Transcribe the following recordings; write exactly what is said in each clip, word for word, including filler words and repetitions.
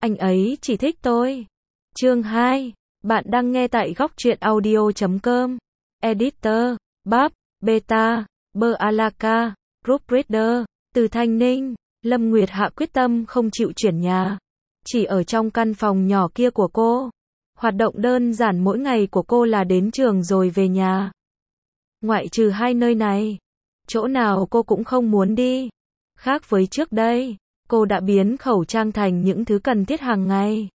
anh ấy chỉ thích tôi. Chương hai. Bạn đang nghe tại góc truyện audio chấm com. Editor, Bab, Beta, Bơ Alaka, Group Reader. Từ Thanh Ninh, Lâm Nguyệt hạ quyết tâm không chịu chuyển nhà. Chỉ ở trong căn phòng nhỏ kia của cô. Hoạt động đơn giản mỗi ngày của cô là đến trường rồi về nhà. Ngoại trừ hai nơi này, chỗ nào cô cũng không muốn đi. Khác với trước đây, cô đã biến khẩu trang thành những thứ cần thiết hàng ngày.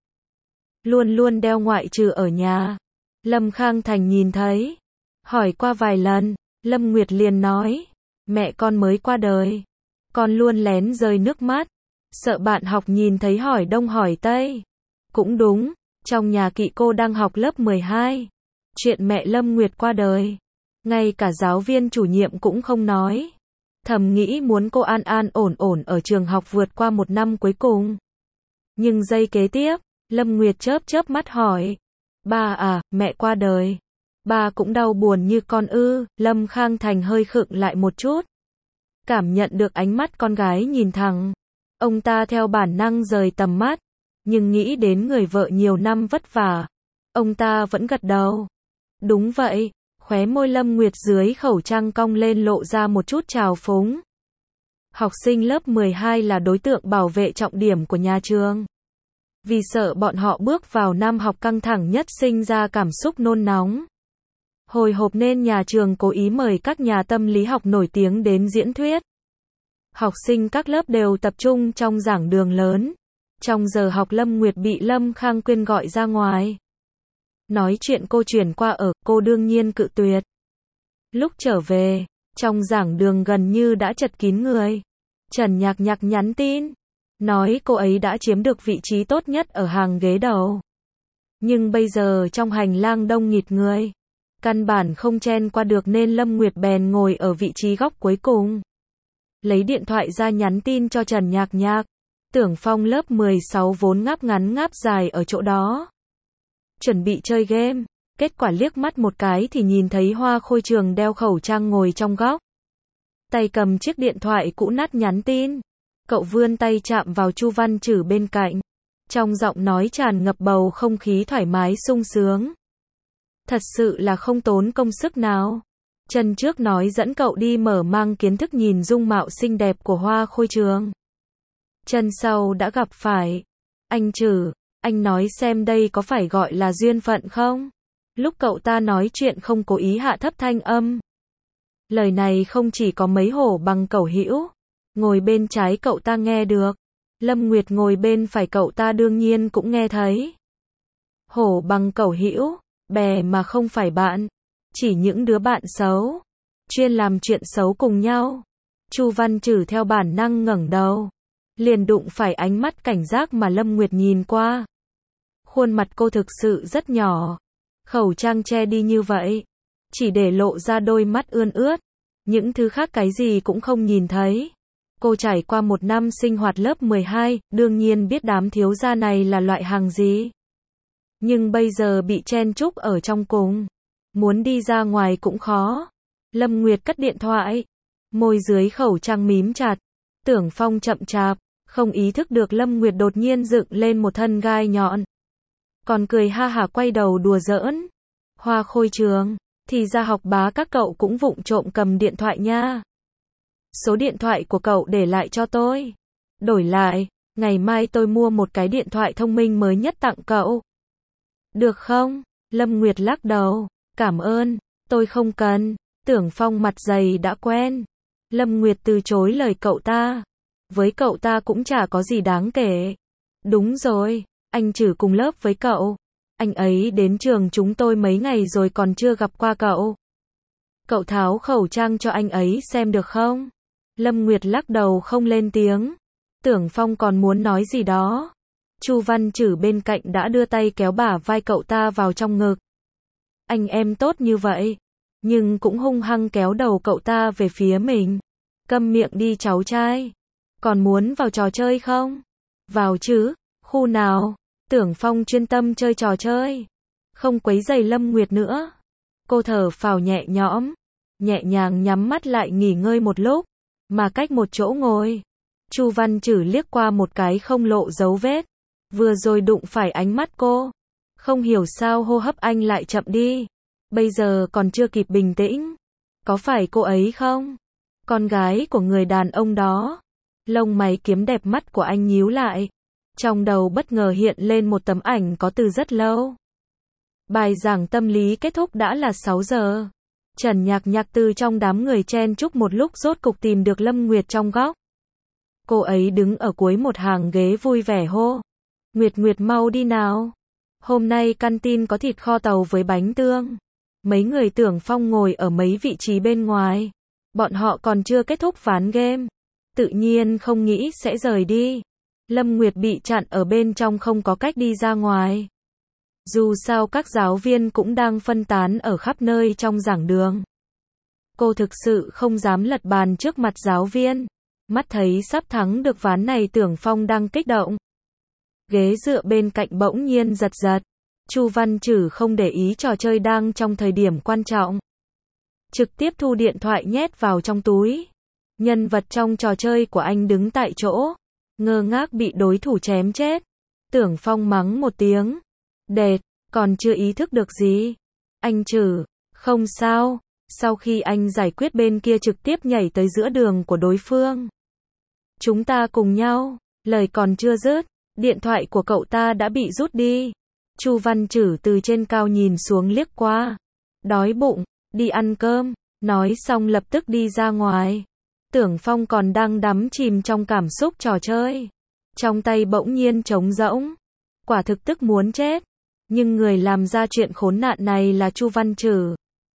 Luôn luôn đeo ngoại trừ ở nhà. Lâm Khang Thành nhìn thấy, hỏi qua vài lần, Lâm Nguyệt liền nói, mẹ con mới qua đời. Con luôn lén rơi nước mắt, sợ bạn học nhìn thấy hỏi đông hỏi tây. Cũng đúng, trong nhà Kỵ cô đang học lớp mười hai. Chuyện mẹ Lâm Nguyệt qua đời, ngay cả giáo viên chủ nhiệm cũng không nói. Thầm nghĩ muốn cô an an ổn ổn ở trường học vượt qua một năm cuối cùng. Nhưng giây kế tiếp, Lâm Nguyệt chớp chớp mắt hỏi, ba à, mẹ qua đời. Ba cũng đau buồn như con ư? Lâm Khang Thành hơi khựng lại một chút. Cảm nhận được ánh mắt con gái nhìn thẳng. Ông ta theo bản năng rời tầm mắt. Nhưng nghĩ đến người vợ nhiều năm vất vả. Ông ta vẫn gật đầu. Đúng vậy. Khóe môi Lâm Nguyệt dưới khẩu trang cong lên lộ ra một chút trào phúng. Học sinh lớp mười hai là đối tượng bảo vệ trọng điểm của nhà trường. Vì sợ bọn họ bước vào năm học căng thẳng nhất sinh ra cảm xúc nôn nóng. Hồi hộp nên nhà trường cố ý mời các nhà tâm lý học nổi tiếng đến diễn thuyết. Học sinh các lớp đều tập trung trong giảng đường lớn. Trong giờ học Lâm Nguyệt bị Lâm Khang Quyên gọi ra ngoài. Nói chuyện cô chuyển qua ở, cô đương nhiên cự tuyệt. Lúc trở về, trong giảng đường gần như đã chật kín người. Trần Nhạc Nhạc nhắn tin, nói cô ấy đã chiếm được vị trí tốt nhất ở hàng ghế đầu. Nhưng bây giờ trong hành lang đông nghịt người, căn bản không chen qua được nên Lâm Nguyệt bèn ngồi ở vị trí góc cuối cùng. Lấy điện thoại ra nhắn tin cho Trần Nhạc Nhạc. Tưởng Phong lớp mười sáu vốn ngáp ngắn ngáp dài ở chỗ đó. Chuẩn bị chơi game, kết quả liếc mắt một cái thì nhìn thấy Hoa Khôi Trường đeo khẩu trang ngồi trong góc. Tay cầm chiếc điện thoại cũ nát nhắn tin. Cậu vươn tay chạm vào Chu Văn Trử bên cạnh. Trong giọng nói tràn ngập bầu không khí thoải mái sung sướng. Thật sự là không tốn công sức nào. Chân trước nói dẫn cậu đi mở mang kiến thức nhìn dung mạo xinh đẹp của Hoa Khôi Trường. Chân sau đã gặp phải. Anh Trử, anh nói xem đây có phải gọi là duyên phận không? Lúc cậu ta nói chuyện không cố ý hạ thấp thanh âm. Lời này không chỉ có mấy hổ bằng cẩu hữu. Ngồi bên trái cậu ta nghe được. Lâm Nguyệt ngồi bên phải cậu ta đương nhiên cũng nghe thấy. Hổ bằng cẩu hữu, bè mà không phải bạn. Chỉ những đứa bạn xấu. Chuyên làm chuyện xấu cùng nhau. Chu Văn Trử theo bản năng ngẩng đầu. Liền đụng phải ánh mắt cảnh giác mà Lâm Nguyệt nhìn qua. Khuôn mặt cô thực sự rất nhỏ. Khẩu trang che đi như vậy. Chỉ để lộ ra đôi mắt ươn ướt. Những thứ khác cái gì cũng không nhìn thấy. Cô trải qua một năm sinh hoạt lớp mười hai, đương nhiên biết đám thiếu gia này là loại hàng gì. Nhưng bây giờ bị chen chúc ở trong cùng. Muốn đi ra ngoài cũng khó. Lâm Nguyệt cất điện thoại. Môi dưới khẩu trang mím chặt. Tưởng Phong chậm chạp. Không ý thức được Lâm Nguyệt đột nhiên dựng lên một thân gai nhọn. Còn cười ha hả quay đầu đùa giỡn. Hoa Khôi Trường, thì ra học bá các cậu cũng vụng trộm cầm điện thoại nha. Số điện thoại của cậu để lại cho tôi. Đổi lại, ngày mai tôi mua một cái điện thoại thông minh mới nhất tặng cậu. Được không? Lâm Nguyệt lắc đầu. Cảm ơn, tôi không cần. Tưởng Phong mặt dày đã quen. Lâm Nguyệt từ chối lời cậu ta. Với cậu ta cũng chả có gì đáng kể. Đúng rồi, anh Trử cùng lớp với cậu. Anh ấy đến trường chúng tôi mấy ngày rồi còn chưa gặp qua cậu. Cậu tháo khẩu trang cho anh ấy xem được không? Lâm Nguyệt lắc đầu không lên tiếng. Tưởng Phong còn muốn nói gì đó. Chu Văn Trử bên cạnh đã đưa tay kéo bả vai cậu ta vào trong ngực. Anh em tốt như vậy. Nhưng cũng hung hăng kéo đầu cậu ta về phía mình. Câm miệng đi cháu trai. Còn muốn vào trò chơi không? Vào chứ, khu nào? Tưởng Phong chuyên tâm chơi trò chơi. Không quấy rầy Lâm Nguyệt nữa. Cô thở phào nhẹ nhõm. Nhẹ nhàng nhắm mắt lại nghỉ ngơi một lúc. Mà cách một chỗ ngồi. Chu Văn Trử liếc qua một cái không lộ dấu vết. Vừa rồi đụng phải ánh mắt cô. Không hiểu sao hô hấp anh lại chậm đi. Bây giờ còn chưa kịp bình tĩnh. Có phải cô ấy không? Con gái của người đàn ông đó. Lông mày kiếm đẹp mắt của anh nhíu lại. Trong đầu bất ngờ hiện lên một tấm ảnh có từ rất lâu. Bài giảng tâm lý kết thúc đã là sáu giờ. Trần Nhạc Nhạc từ trong đám người chen chúc một lúc rốt cục tìm được Lâm Nguyệt trong góc. Cô ấy đứng ở cuối một hàng ghế vui vẻ hô. Nguyệt Nguyệt mau đi nào. Hôm nay canteen có thịt kho tàu với bánh tương. Mấy người Tưởng Phong ngồi ở mấy vị trí bên ngoài. Bọn họ còn chưa kết thúc ván game. Tự nhiên không nghĩ sẽ rời đi. Lâm Nguyệt bị chặn ở bên trong không có cách đi ra ngoài. Dù sao các giáo viên cũng đang phân tán ở khắp nơi trong giảng đường. Cô thực sự không dám lật bàn trước mặt giáo viên. Mắt thấy sắp thắng được ván này Tưởng Phong đang kích động. Ghế dựa bên cạnh bỗng nhiên giật giật. Chu Văn Trử không để ý trò chơi đang trong thời điểm quan trọng. Trực tiếp thu điện thoại nhét vào trong túi. Nhân vật trong trò chơi của anh đứng tại chỗ. Ngơ ngác bị đối thủ chém chết. Tưởng Phong mắng một tiếng. Đệt, còn chưa ý thức được gì. Anh Trử, không sao. Sau khi anh giải quyết bên kia trực tiếp nhảy tới giữa đường của đối phương. Chúng ta cùng nhau. Lời còn chưa dứt. Điện thoại của cậu ta đã bị rút đi. Chu Văn Trử từ trên cao nhìn xuống liếc qua. Đói bụng, đi ăn cơm. Nói xong lập tức đi ra ngoài. Tưởng Phong còn đang đắm chìm trong cảm xúc trò chơi. Trong tay bỗng nhiên trống rỗng. Quả thực tức muốn chết. Nhưng người làm ra chuyện khốn nạn này là Chu Văn Trử.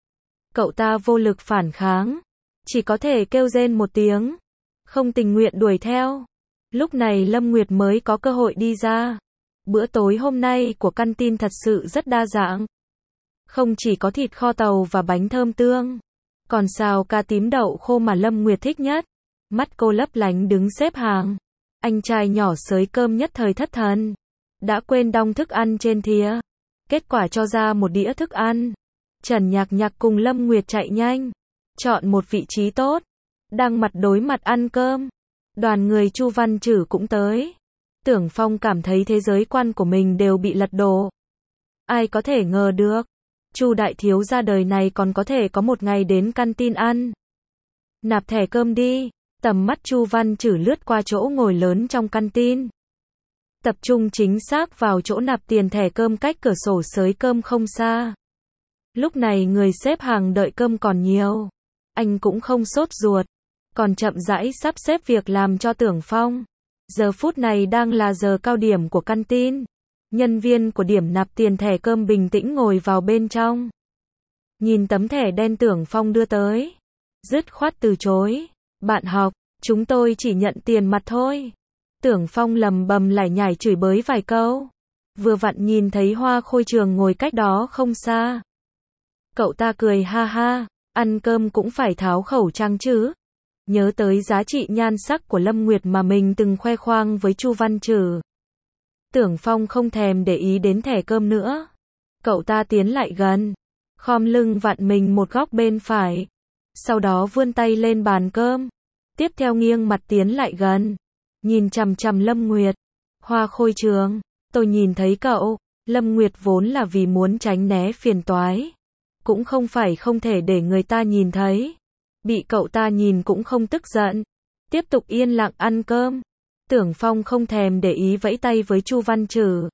Cậu ta vô lực phản kháng. Chỉ có thể kêu rên một tiếng. Không tình nguyện đuổi theo. Lúc này Lâm Nguyệt mới có cơ hội đi ra. Bữa tối hôm nay của canteen thật sự rất đa dạng. Không chỉ có thịt kho tàu và bánh thơm tương. Còn xào cá tím đậu khô mà Lâm Nguyệt thích nhất. Mắt cô lấp lánh đứng xếp hàng. Anh trai nhỏ xới cơm nhất thời thất thần. Đã quên đong thức ăn trên thìa. Kết quả cho ra một đĩa thức ăn. Trần Nhạc Nhạc cùng Lâm Nguyệt chạy nhanh. Chọn một vị trí tốt. Đang mặt đối mặt ăn cơm. Đoàn người Chu Văn Trử cũng tới. Tưởng Phong cảm thấy thế giới quan của mình đều bị lật đổ. Ai có thể ngờ được. Chu đại thiếu gia đời này còn có thể có một ngày đến canteen ăn. Nạp thẻ cơm đi. Tầm mắt Chu Văn Trử lướt qua chỗ ngồi lớn trong canteen. Tập trung chính xác vào chỗ nạp tiền thẻ cơm cách cửa sổ xới cơm không xa. Lúc này người xếp hàng đợi cơm còn nhiều. Anh cũng không sốt ruột. Còn chậm rãi sắp xếp việc làm cho Tưởng Phong. Giờ phút này đang là giờ cao điểm của canteen. Nhân viên của điểm nạp tiền thẻ cơm bình tĩnh ngồi vào bên trong. Nhìn tấm thẻ đen Tưởng Phong đưa tới. Dứt khoát từ chối. Bạn học, chúng tôi chỉ nhận tiền mặt thôi. Tưởng Phong lầm bầm lải nhải chửi bới vài câu. Vừa vặn nhìn thấy Hoa Khôi Trường ngồi cách đó không xa. Cậu ta cười ha ha, ăn cơm cũng phải tháo khẩu trang chứ. Nhớ tới giá trị nhan sắc của Lâm Nguyệt mà mình từng khoe khoang với Chu Văn Trử. Tưởng Phong không thèm để ý đến thẻ cơm nữa. Cậu ta tiến lại gần, khom lưng vặn mình một góc bên phải. Sau đó vươn tay lên bàn cơm. Tiếp theo nghiêng mặt tiến lại gần. Nhìn chằm chằm Lâm Nguyệt. Hoa Khôi Trường, tôi nhìn thấy cậu. Lâm Nguyệt vốn là vì muốn tránh né phiền toái. Cũng không phải không thể để người ta nhìn thấy. Bị cậu ta nhìn cũng không tức giận. Tiếp tục yên lặng ăn cơm. Tưởng Phong không thèm để ý vẫy tay với Chu Văn Trử.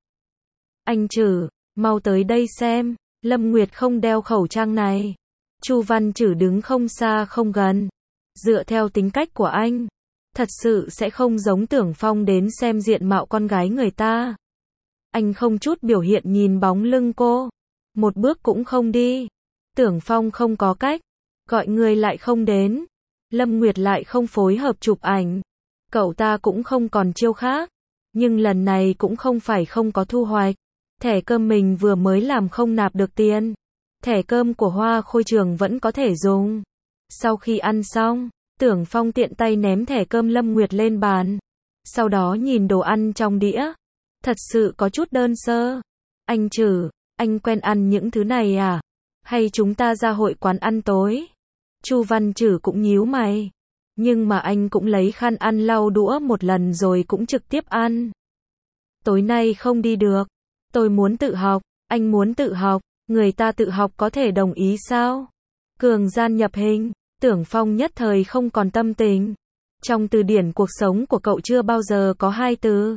Anh Trử, mau tới đây xem. Lâm Nguyệt không đeo khẩu trang này. Chu Văn Trử đứng không xa không gần. Dựa theo tính cách của anh, thật sự sẽ không giống Tưởng Phong đến xem diện mạo con gái người ta. Anh không chút biểu hiện nhìn bóng lưng cô. Một bước cũng không đi. Tưởng Phong không có cách. Gọi người lại không đến. Lâm Nguyệt lại không phối hợp chụp ảnh. Cậu ta cũng không còn chiêu khác. Nhưng lần này cũng không phải không có thu hoạch. Thẻ cơm mình vừa mới làm không nạp được tiền. Thẻ cơm của Hoa Khôi Trường vẫn có thể dùng. Sau khi ăn xong, Tưởng Phong tiện tay ném thẻ cơm Lâm Nguyệt lên bàn. Sau đó nhìn đồ ăn trong đĩa. Thật sự có chút đơn sơ. Anh Trử, anh quen ăn những thứ này à? Hay chúng ta ra hội quán ăn tối? Chu Văn Trử cũng nhíu mày. Nhưng mà anh cũng lấy khăn ăn lau đũa một lần rồi cũng trực tiếp ăn. tối nay không đi được. Tôi muốn tự học, anh muốn tự học, người ta tự học có thể đồng ý sao? Cường gian nhập hình, Tưởng Phong nhất thời không còn tâm tình. Trong từ điển cuộc sống của cậu chưa bao giờ có hai từ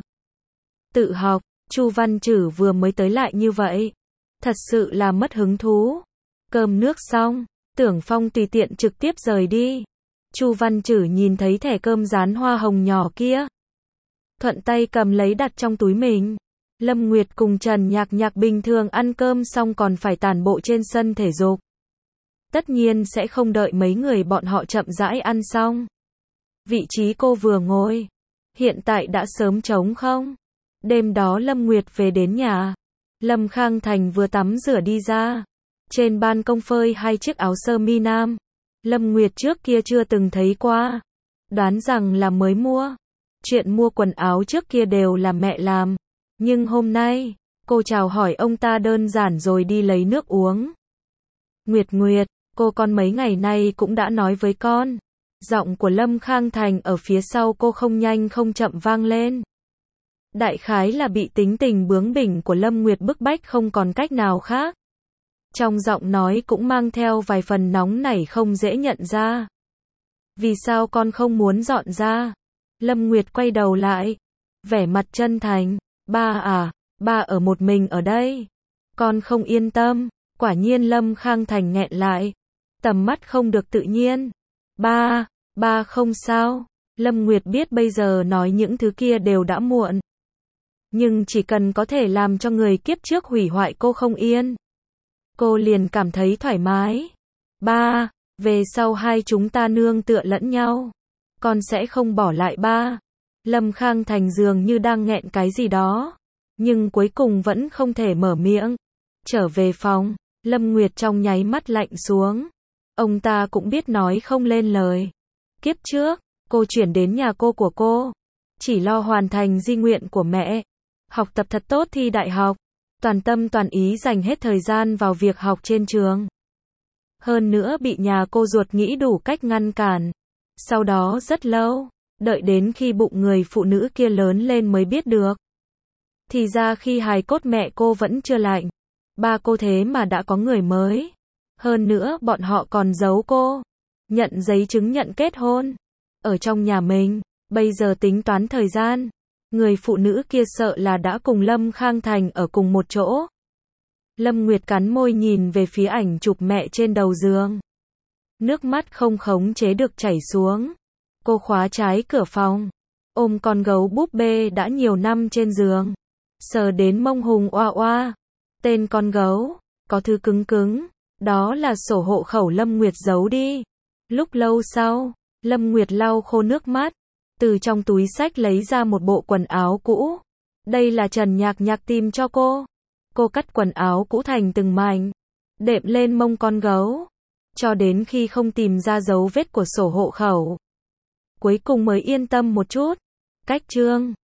tự học. Chu Văn Trử vừa mới tới lại như vậy, thật sự là mất hứng thú. Cơm nước xong, Tưởng Phong tùy tiện trực tiếp rời đi. Chu Văn Trử nhìn thấy thẻ cơm dán hoa hồng nhỏ kia, thuận tay cầm lấy đặt trong túi mình. Lâm Nguyệt cùng Trần Nhạc Nhạc bình thường ăn cơm xong còn phải tản bộ trên sân thể dục. Tất nhiên sẽ không đợi mấy người bọn họ chậm rãi ăn xong. Vị trí cô vừa ngồi, hiện tại đã sớm trống không. Đêm đó Lâm Nguyệt về đến nhà. Lâm Khang Thành vừa tắm rửa đi ra. Trên ban công phơi hai chiếc áo sơ mi nam. Lâm Nguyệt trước kia chưa từng thấy qua. Đoán rằng là mới mua. Chuyện mua quần áo trước kia đều là mẹ làm. Nhưng hôm nay, cô chào hỏi ông ta đơn giản rồi đi lấy nước uống. Nguyệt Nguyệt, cô con mấy ngày nay cũng đã nói với con. Giọng của Lâm Khang Thành ở phía sau cô không nhanh không chậm vang lên. Đại khái là bị tính tình bướng bỉnh của Lâm Nguyệt bức bách không còn cách nào khác. Trong giọng nói cũng mang theo vài phần nóng nảy không dễ nhận ra. Vì sao con không muốn dọn ra? Lâm Nguyệt quay đầu lại, vẻ mặt chân thành. Ba à, ba ở một mình ở đây. Con không yên tâm. Quả nhiên Lâm Khang Thành nghẹn lại. Tầm mắt không được tự nhiên. Ba, ba không sao. Lâm Nguyệt biết bây giờ nói những thứ kia đều đã muộn. Nhưng chỉ cần có thể làm cho người kiếp trước hủy hoại cô không yên, cô liền cảm thấy thoải mái. Ba, về sau hai chúng ta nương tựa lẫn nhau. Con sẽ không bỏ lại ba. Lâm Khang Thành dường như đang nghẹn cái gì đó, nhưng cuối cùng vẫn không thể mở miệng. Trở về phòng, Lâm Nguyệt trong nháy mắt lạnh xuống. Ông ta cũng biết nói không lên lời. Kiếp trước, cô chuyển đến nhà cô của cô, chỉ lo hoàn thành di nguyện của mẹ. Học tập thật tốt thi đại học, toàn tâm toàn ý dành hết thời gian vào việc học trên trường. Hơn nữa bị nhà cô ruột nghĩ đủ cách ngăn cản. Sau đó rất lâu, đợi đến khi bụng người phụ nữ kia lớn lên mới biết được. Thì ra khi hài cốt mẹ cô vẫn chưa lạnh, ba cô thế mà đã có người mới. Hơn nữa bọn họ còn giấu cô, nhận giấy chứng nhận kết hôn. Ở trong nhà mình, bây giờ tính toán thời gian. Người phụ nữ kia sợ là đã cùng Lâm Khang Thành ở cùng một chỗ. Lâm Nguyệt cắn môi nhìn về phía ảnh chụp mẹ trên đầu giường. Nước mắt không khống chế được chảy xuống. Cô khóa trái cửa phòng, ôm con gấu búp bê đã nhiều năm trên giường. Sờ đến mông hùng oa oa. Tên con gấu, có thứ cứng cứng. Đó là sổ hộ khẩu Lâm Nguyệt giấu đi. Lúc lâu sau, Lâm Nguyệt lau khô nước mắt. Từ trong túi xách lấy ra một bộ quần áo cũ. Đây là Trần Nhạc Nhạc tìm cho cô. Cô cắt quần áo cũ thành từng mảnh, đệm lên mông con gấu, cho đến khi không tìm ra dấu vết của sổ hộ khẩu. Cuối cùng mới yên tâm một chút. Cách chương